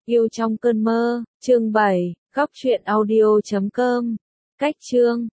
Yêu trong cơn mơ, chương 7, góc truyện audio.com. Cách chương